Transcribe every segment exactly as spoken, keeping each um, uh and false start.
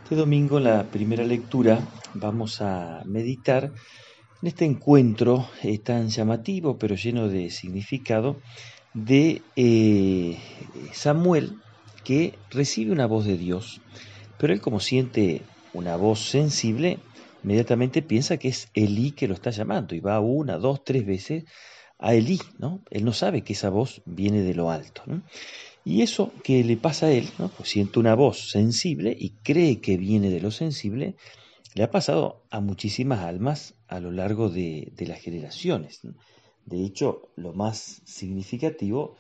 Este domingo, en la primera lectura, vamos a meditar en este encuentro eh, tan llamativo, pero lleno de significado, de eh, Samuel, que recibe una voz de Dios, pero él, como siente una voz sensible, inmediatamente piensa que es Elí que lo está llamando, y va una, dos, tres veces a Elí, ¿no? Él no sabe que esa voz viene de lo alto, ¿no? Y eso que le pasa a él, ¿no? Pues siente una voz sensible y cree que viene de lo sensible, le ha pasado a muchísimas almas a lo largo de, de las generaciones, ¿no? De hecho, lo más significativo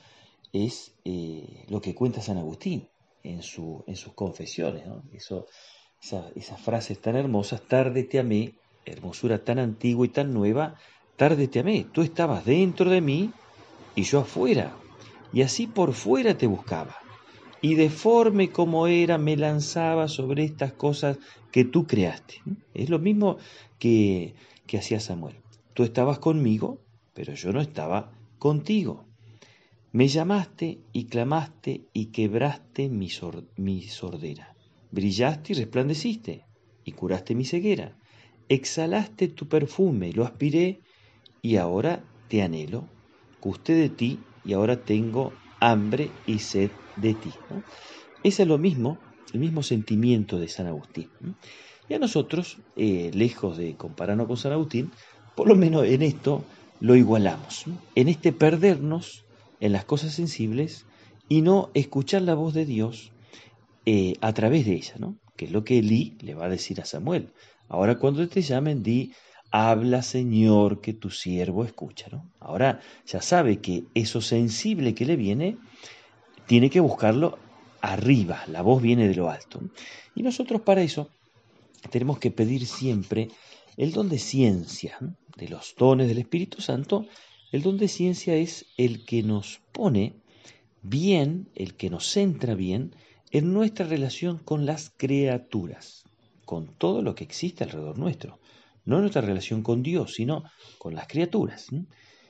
es eh, lo que cuenta San Agustín en, su, en sus confesiones, ¿no? Eso, esa, esas frases tan hermosas: tarde te amé, hermosura tan antigua y tan nueva, tarde te amé, tú estabas dentro de mí y yo afuera, y así por fuera te buscaba, y deforme como era me lanzaba sobre estas cosas que tú creaste. Es lo mismo que, que hacía Samuel. Tú estabas conmigo, pero yo no estaba contigo. Me llamaste y clamaste y quebraste mi, sor- mi sordera. Brillaste y resplandeciste y curaste mi ceguera. Exhalaste tu perfume, lo aspiré y ahora te anhelo. Gusté de ti y ahora tengo hambre y sed de ti, ¿no? Ese es lo mismo, el mismo sentimiento de San Agustín, ¿no? Y a nosotros, eh, lejos de compararnos con San Agustín, por lo menos en esto lo igualamos, ¿no? En este perdernos en las cosas sensibles y no escuchar la voz de Dios eh, a través de ella, ¿no? Que es lo que Elí le va a decir a Samuel. Ahora cuando te llamen, di: habla, Señor, que tu siervo escucha, ¿no? Ahora ya sabe que eso sensible que le viene, tiene que buscarlo arriba, la voz viene de lo alto. Y nosotros para eso tenemos que pedir siempre el don de ciencia, ¿no? De los dones del Espíritu Santo. El don de ciencia es el que nos pone bien, el que nos centra bien en nuestra relación con las criaturas, con todo lo que existe alrededor nuestro. No nuestra relación con Dios, sino con las criaturas, ¿sí?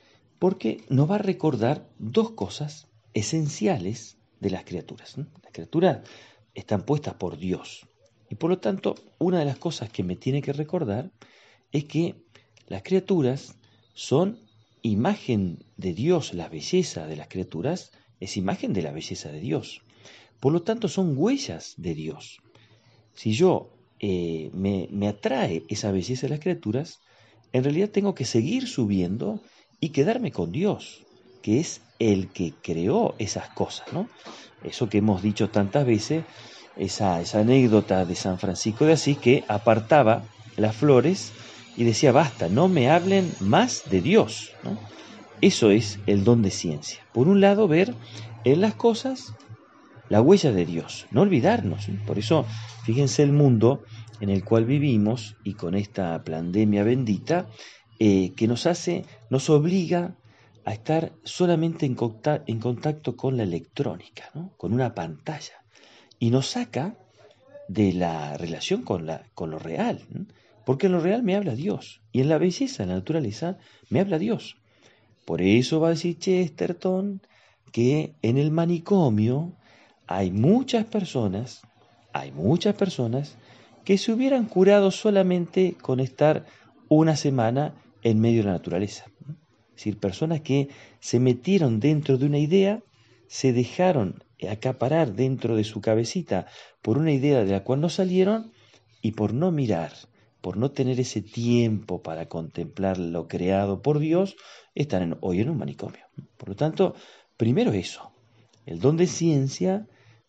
Porque nos va a recordar dos cosas esenciales de las criaturas, ¿sí? Las criaturas están puestas por Dios. Y por lo tanto, una de las cosas que me tiene que recordar es que las criaturas son imagen de Dios. La belleza de las criaturas es imagen de la belleza de Dios. Por lo tanto, son huellas de Dios. Si yo eh, me, me atrae esa belleza de las criaturas, en realidad tengo que seguir subiendo y quedarme con Dios, que es el que creó esas cosas, ¿no? Eso que hemos dicho tantas veces, esa, esa anécdota de San Francisco de Asís, que apartaba las flores y decía: basta, no me hablen más de Dios, ¿no? Eso es el don de ciencia. Por un lado, ver en las cosas la huella de Dios, no olvidarnos, ¿sí? Por eso, fíjense el mundo en el cual vivimos y con esta pandemia bendita, eh, que nos hace, nos obliga a estar solamente en contacto, en contacto con la electrónica, ¿no? Con una pantalla, y nos saca de la relación con, la, con lo real, ¿no? Porque en lo real me habla Dios, y en la belleza, en la naturaleza, me habla Dios. Por eso va a decir Chesterton que en el manicomio hay muchas personas, hay muchas personas que se hubieran curado solamente con estar una semana en medio de la naturaleza. Es decir, personas que se metieron dentro de una idea, se dejaron acaparar dentro de su cabecita por una idea de la cual no salieron, y por no mirar, por no tener ese tiempo para contemplar lo creado por Dios, están en- hoy en un manicomio. Por lo tanto, primero eso, el don de ciencia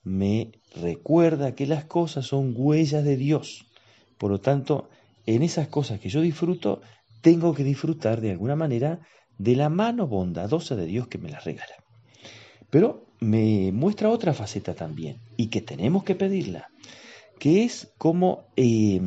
me recuerda que las cosas son huellas de Dios. Por lo tanto, en esas cosas que yo disfruto, tengo que disfrutar de alguna manera de la mano bondadosa de Dios que me las regala. Pero me muestra otra faceta también, y que tenemos que pedirla, que es como eh,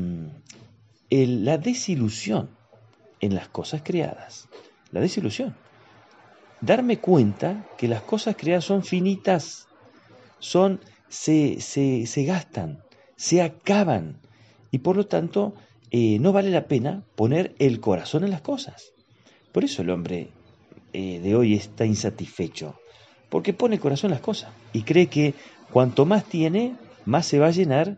el- la desilusión en las cosas creadas. La desilusión. Darme cuenta que las cosas creadas son finitas, son, se, se, se gastan, se acaban, y por lo tanto eh, no vale la pena poner el corazón en las cosas. Por eso el hombre eh, de hoy está insatisfecho, porque pone el corazón en las cosas y cree que cuanto más tiene, más se va a llenar,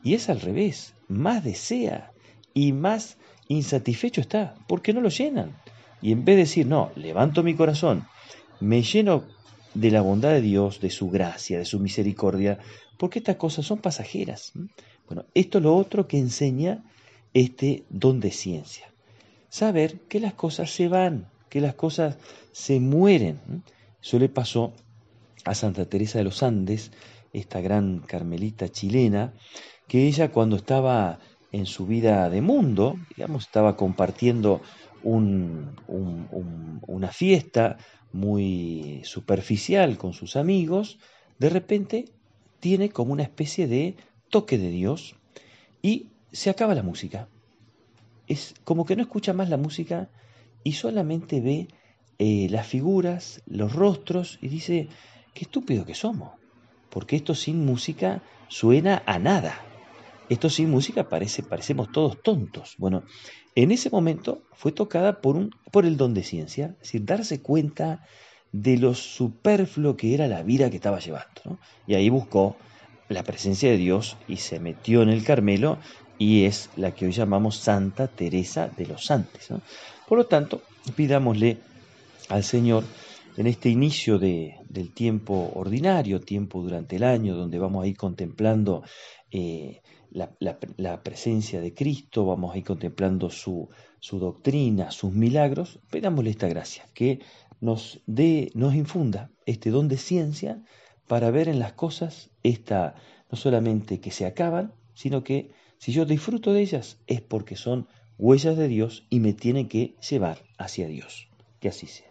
Y es al revés, más desea y más insatisfecho está, porque no lo llenan. Y en vez de decir, no, levanto mi corazón, me lleno de la bondad de Dios, de su gracia, de su misericordia, porque estas cosas son pasajeras. Bueno, esto es lo otro que enseña este don de ciencia. Saber que las cosas se van, que las cosas se mueren. Eso le pasó a Santa Teresa de los Andes, esta gran carmelita chilena, que ella cuando estaba en su vida de mundo, digamos, estaba compartiendo un, un, un, una fiesta muy superficial con sus amigos, de repente tiene como una especie de toque de Dios y se acaba la música. Es como que no escucha más la música y solamente ve eh, las figuras, los rostros y dice, qué estúpido que somos, porque esto sin música suena a nada. Esto sin música parece, parecemos todos tontos. Bueno, en ese momento fue tocada por, un, por el don de ciencia, es decir, darse cuenta de lo superfluo que era la vida que estaba llevando, ¿no? Y ahí buscó la presencia de Dios y se metió en el Carmelo y es la que hoy llamamos Santa Teresa de los Andes, ¿no? Por lo tanto, pidámosle al Señor en este inicio de, del tiempo ordinario, tiempo durante el año, donde vamos a ir contemplando eh, la, la, la presencia de Cristo, vamos a ir contemplando su, su doctrina, sus milagros, pidámosle esta gracia, que nos dé, nos infunda este don de ciencia para ver en las cosas esta, no solamente que se acaban, sino que si yo disfruto de ellas es porque son huellas de Dios y me tienen que llevar hacia Dios. Que así sea.